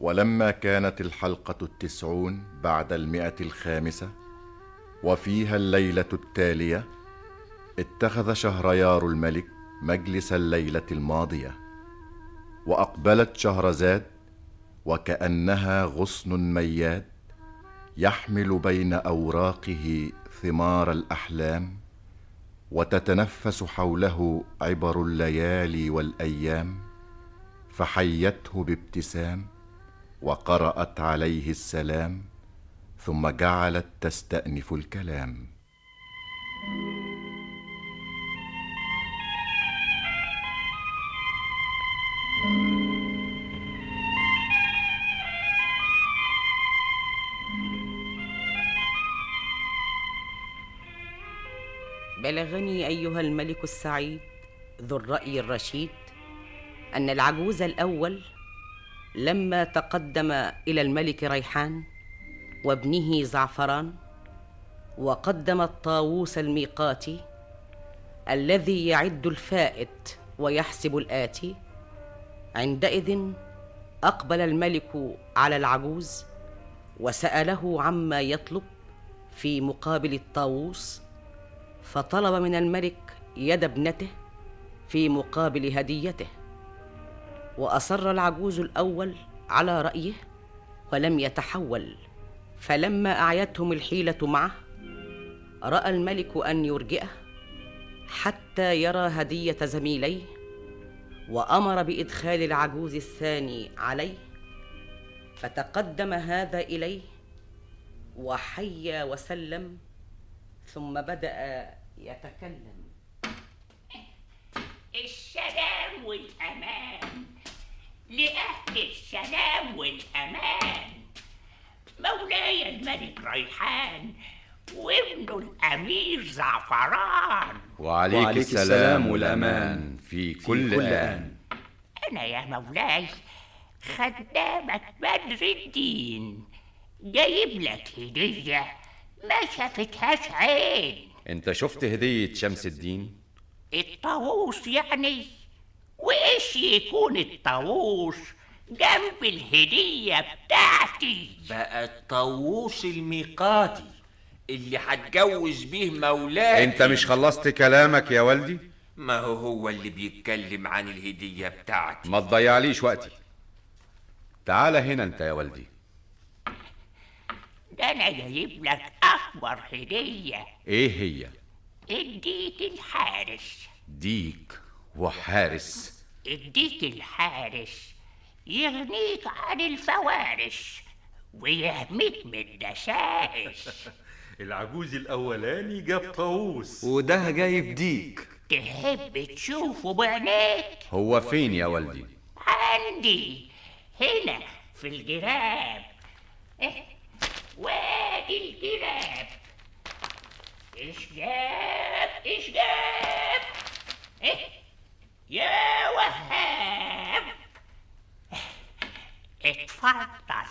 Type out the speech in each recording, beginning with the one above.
ولما كانت الحلقة 90 بعد 105 وفيها الليلة التالية، اتخذ شهريار الملك مجلس الليلة الماضية، وأقبلت شهرزاد وكأنها غصن مياد يحمل بين أوراقه ثمار الأحلام، وتتنفس حوله عبر الليالي والأيام، فحيته بابتسام وقرأت عليه السلام، ثم جعلت تستأنف الكلام. بلغني أيها الملك السعيد ذو الرأي الرشيد أن العجوز الأول لما تقدم إلى الملك ريحان وابنه زعفران وقدم الطاووس الميقاتي الذي يعد الفائت ويحسب الآتي، عندئذ أقبل الملك على العجوز وسأله عما يطلب في مقابل الطاووس، فطلب من الملك يد ابنته في مقابل هديته. وأصر العجوز الأول على رأيه ولم يتحول، فلما أعيتهم الحيلة معه رأى الملك أن يرجئه حتى يرى هدية زميليه، وأمر بإدخال العجوز الثاني عليه، فتقدم هذا إليه وحيا وسلم، ثم بدأ يتكلم. السلام والأمان لأهل السلام والأمان، مولاي الملك ريحان وابنه الأمير زعفران. وعليك السلام والأمان في كل آن. أنا يا مولاي خدامك بدر الدين جايب لك هدية ما شافتهاش عين. انت شفت هدية شمس الدين؟ الطاووس يعني، وإيش يكون الطاووس جنب الهدية بتاعتي؟ بقى الطاووس الميقاتي اللي هتجوز بيه مولاي. انت مش خلصت كلامك يا والدي؟ ما هو اللي بيتكلم عن الهدية بتاعتي. ما تضيعليش وقتي، تعال هنا انت يا والدي. ده أنا جايب لك أكبر هدية. ايه هي؟ الديك الحارس. ديك وحارس؟ الديك الحارس يغنيك عن الفوارس ويهمك من الدشائش. العجوز الأولاني جاب طاووس وده جايب ديك. تحب تشوفه بعينيك؟ هو فين يا والدي؟ عندي هنا في الجراب. وادي الجراب. ايش جاب يا وهاب. اتفضل.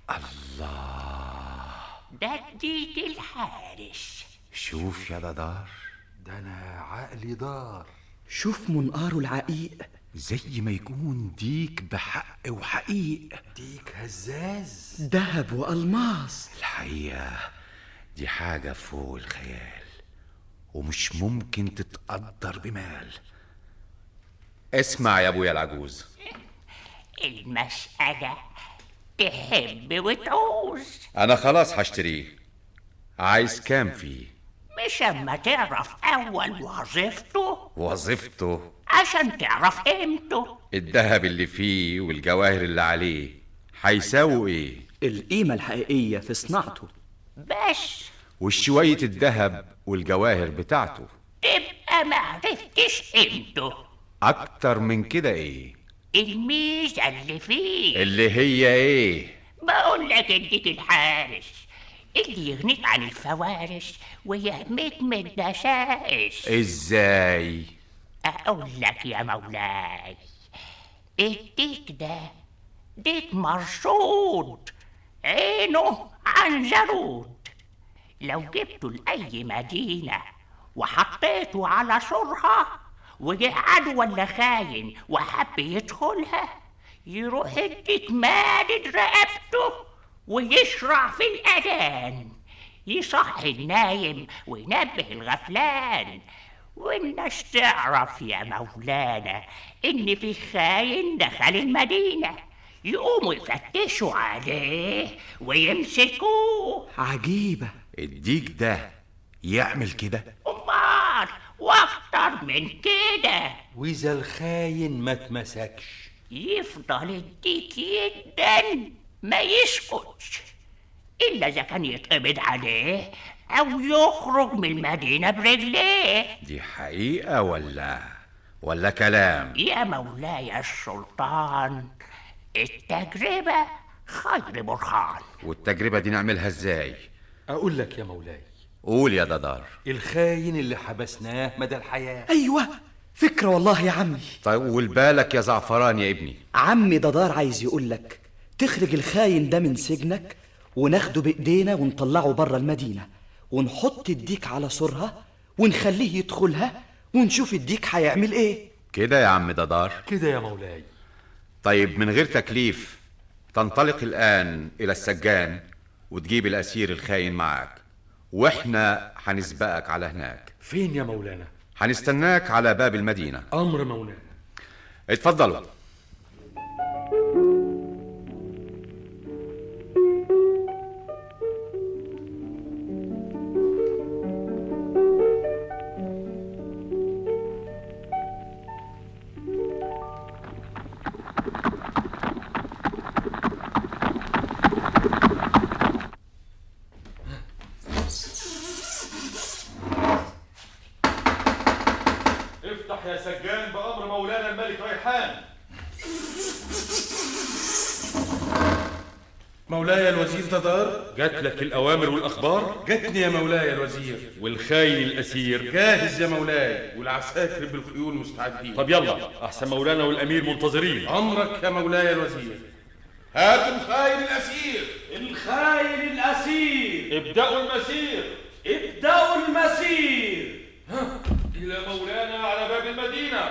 الله، ده الديك الحارس. شوف يا دار، ده أنا عقلي دار. شوف منقاره العقيق، زي ما يكون ديك بحق وحقيق. ديك هزاز، دهب وألماس. الحقيقة دي حاجة فوق الخيال ومش ممكن تتقدر بمال. اسمع يا ابويا العجوز، المسألة تحب وتعوز. انا خلاص هشتريه. عايز كام فيه؟ مش اما تعرف اول وظيفته. وظيفته؟ عشان تعرف قيمته. الذهب اللي فيه والجواهر اللي عليه هيساووا ايه؟ القيمة الحقيقية في صناعته بس. والشوية الذهب والجواهر بتاعته تبقى معرفتش قيمته. اكتر من كده ايه؟ الميزة اللي فيه. اللي هي ايه؟ بقول لك الديك الحارس اللي يغنيك عن الفوارس ويهمك من الدشائش. ازاي؟ اقول لك يا مولاي، الديك ده ديك مرصود، عينه عنزرود. لو جبته لأي مدينة وحطيته على سورها وجه عدو ولا خاين وحب يدخلها، يروح الديك مادد رقبته ويشرع في الأذان، يصحي النايم وينبه الغفلان. والناس تعرف يا مولانا إن في خاين دخل المدينة، يقوموا يفتشوا عليه ويمسكوه. عجيبة. الديك ده يعمل كده؟ أمال واكتر من كده. وإذا الخاين ما اتمسكش يفضل الديك يدن ما يسكتش إلا إذا كان يتقبض عليه أو يخرج من المدينة برجليه. دي حقيقة ولا كلام؟ يا مولاي السلطان، التجربة خير برهان. والتجربة دي نعملها ازاي؟ أقول لك يا مولاي. قول يا ددار. الخاين اللي حبسناه مدى الحياة. أيوة، فكرة والله يا عمي. طيب والبالك يا زعفران يا ابني؟ عمي ددار عايز يقول لك تخرج الخاين ده من سجنك وناخده بإيدينا ونطلعه بره المدينة ونحط الديك على سورها ونخليه يدخلها ونشوف الديك هيعمل ايه. كده يا عم ددار؟ كده يا مولاي. طيب من غير تكليف تنطلق الآن إلى السجان وتجيب الأسير الخاين معاك، وإحنا هنسبقك على هناك. فين يا مولانا؟ هنستناك على باب المدينة. أمر مولانا. اتفضلوا. افتح يا سجان بأمر مولانا الملك ريحان. مولاي الوزير ددار، جات لك الأوامر والأخبار؟ جاتني يا مولاي الوزير. والخاين الأسير جاهز يا مولاي، والعساكر بالخيول مستعدين. طب يلا، أحسن مولانا والأمير منتظرين. أمرك يا مولاي الوزير. هاتوا الخاين الأسير. الخاين الأسير. ابدأوا المسير. ابدأوا المسير. إلى مولانا على باب المدينة.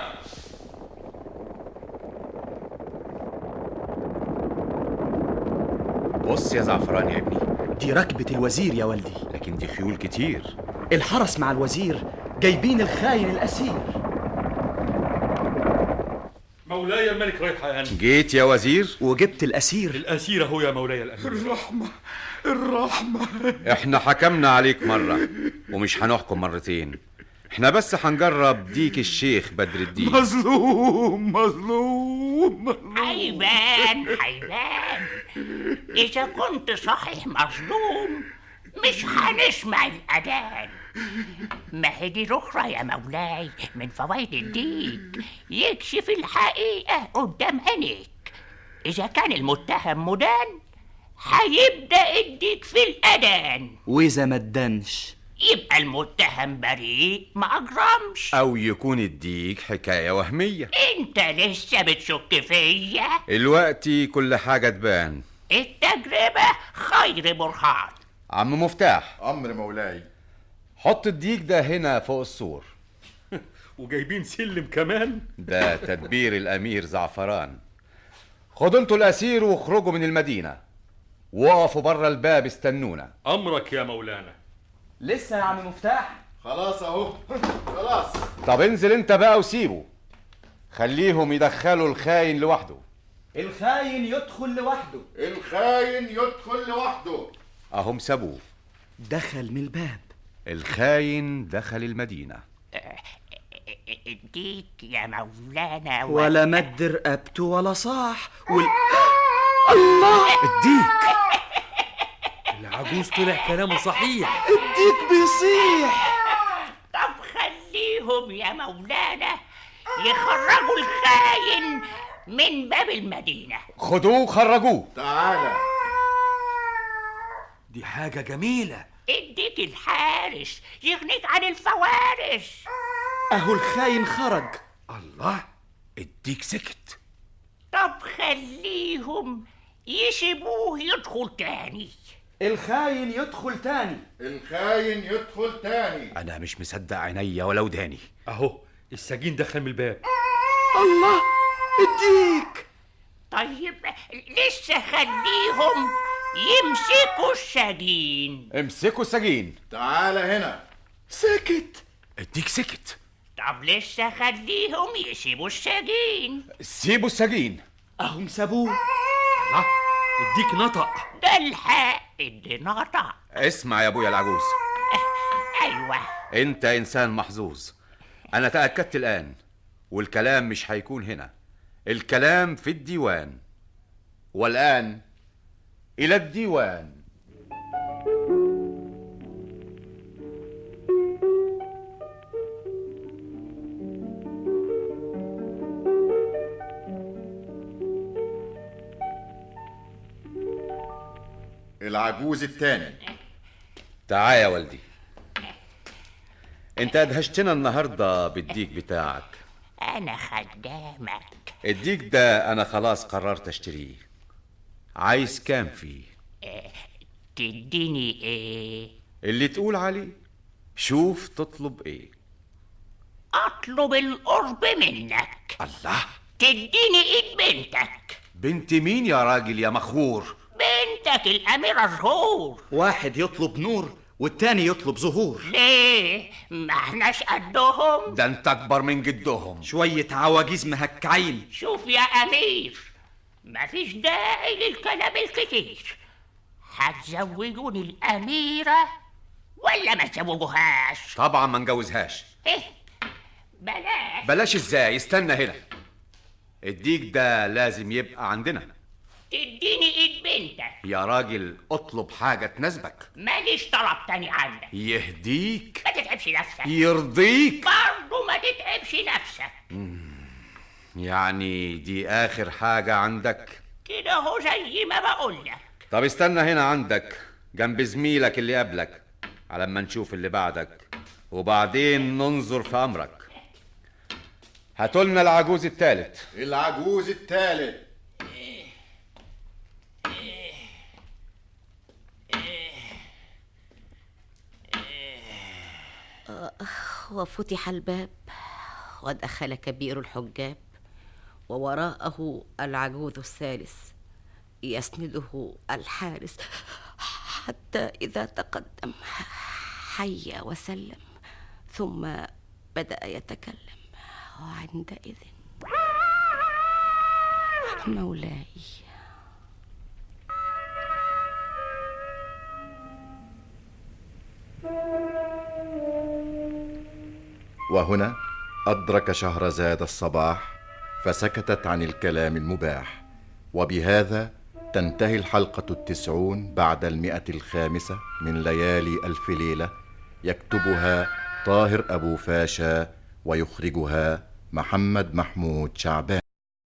بص يا زعفران يا ابني، دي ركبة الوزير يا والدي. لكن دي خيول كتير. الحرس مع الوزير جايبين الخاين الأسير. مولاي الملك ريحان. جيت يا وزير وجبت الأسير. الأسير هو يا مولاي الأمير. الرحمة. احنا حكمنا عليك مرة ومش هنحكم مرتين، احنا بس هنجرب ديك الشيخ بدر الدين. مظلوم. حيبان إذا كنت صحيح مظلوم مش هنسمع الأذان. ما هي دي الأخرى يا مولاي من فوائد الديك، يكشف الحقيقة قدام عينيك. إذا كان المتهم مدان هيبدأ الديك في الأذان، وإذا ما ادانش يبقى المتهم بريء ما أجرمش، أو يكون الديك حكاية وهمية. انت لسه بتشك فيا؟ الوقت كل حاجة تبان. التجربة خير برهان. عم مفتاح. أمر مولاي. حط الديك ده هنا فوق السور. وجايبين سلم كمان؟ ده تدبير الأمير زعفران. خدوا انتوا الأسير واخرجوا من المدينة، وقفوا بره الباب استنونا. أمرك يا مولانا. لسه يا عم مفتاح؟ خلاص اهو. خلاص. طب انزل انت بقى وسيبه، خليهم يدخلوا الخاين لوحده. الخاين يدخل لوحده. الخاين يدخل لوحده. اهم سابوه دخل من الباب. الخاين دخل المدينة. اديك يا مولانا ولا مد رقبته ولا صاح الله، الديك. العجوز طلع كلامه صحيح. الديك بيصيح. طب خليهم يا مولانا يخرجوا الخاين من باب المدينة. خدوه خرجوه. تعالى. دي حاجة جميلة. اديك الحارس يغنيك عن الفوارس. اهو الخاين خرج. الله، الديك سكت. طب خليهم يسيبوه يدخل تاني. الخاين يدخل تاني. الخاين يدخل تاني. انا مش مصدق عينيا ولا وداني. اهو السجين دخل من الباب. الله، الديك. طيب لسه خليهم يمسكوا السجين. امسكوا السجين. تعال هنا. سكت. الديك سكت. طب لسه خليهم يسيبوا السجين. سيبوا السجين. اهم سابوه. الله، الديك نطق. ده الحق اللي نطق. اسمع يا ابويا العجوز. ايوه. انت انسان محظوظ. انا تأكدت الان، والكلام مش هيكون هنا، الكلام في الديوان. والان الى الديوان. العجوز التاني. تعال يا والدي. انت ادهشتنا النهارده بالديك بتاعك. انا خدامك. الديك ده انا خلاص قررت اشتريه. عايز كام فيه؟ تديني ايه؟ اللي تقول عليه. شوف تطلب ايه. اطلب القرب منك. الله، تديني ايد بنتك. بنت مين يا راجل يا مخور؟ بنتك الاميرة زهور. واحد يطلب نور والتاني يطلب زهور. ليه؟ ما احناش قدهم. ده انت اكبر من جدهم. شوية عواجيز مهكعين. شوف يا امير، مفيش داعي للكلام الكتير. هتزوجوني الاميرة ولا ما تزوجوهاش؟ طبعا ما نجوزهاش. ايه؟ بلاش. بلاش ازاي؟ استنى هنا. الديك ده لازم يبقى عندنا. تديني ايد بنتك. يا راجل اطلب حاجة تناسبك. ماليش طلب تاني عندك. يهديك. ما تتعبش نفسك. يرضيك. برضه ما تتعبش نفسك. يعني دي اخر حاجة عندك؟ كده هو زي ما بقولك. طب استنى هنا عندك جنب زميلك اللي قبلك على ما نشوف اللي بعدك، وبعدين ننظر في امرك. هاتولنا العجوز الثالث. العجوز الثالث. وفتح الباب ودخل كبير الحجاب، ووراءه العجوز الثالث يسنده الحارس، حتى إذا تقدم حي وسلم، ثم بدأ يتكلم. وعندئذ مولاي. وهنا أدرك شهرزاد الصباح فسكتت عن الكلام المباح. وبهذا تنتهي الحلقة 90 بعد 105 من ليالي ألف ليلة. يكتبها طاهر أبو فاشا ويخرجها محمد محمود شعبان.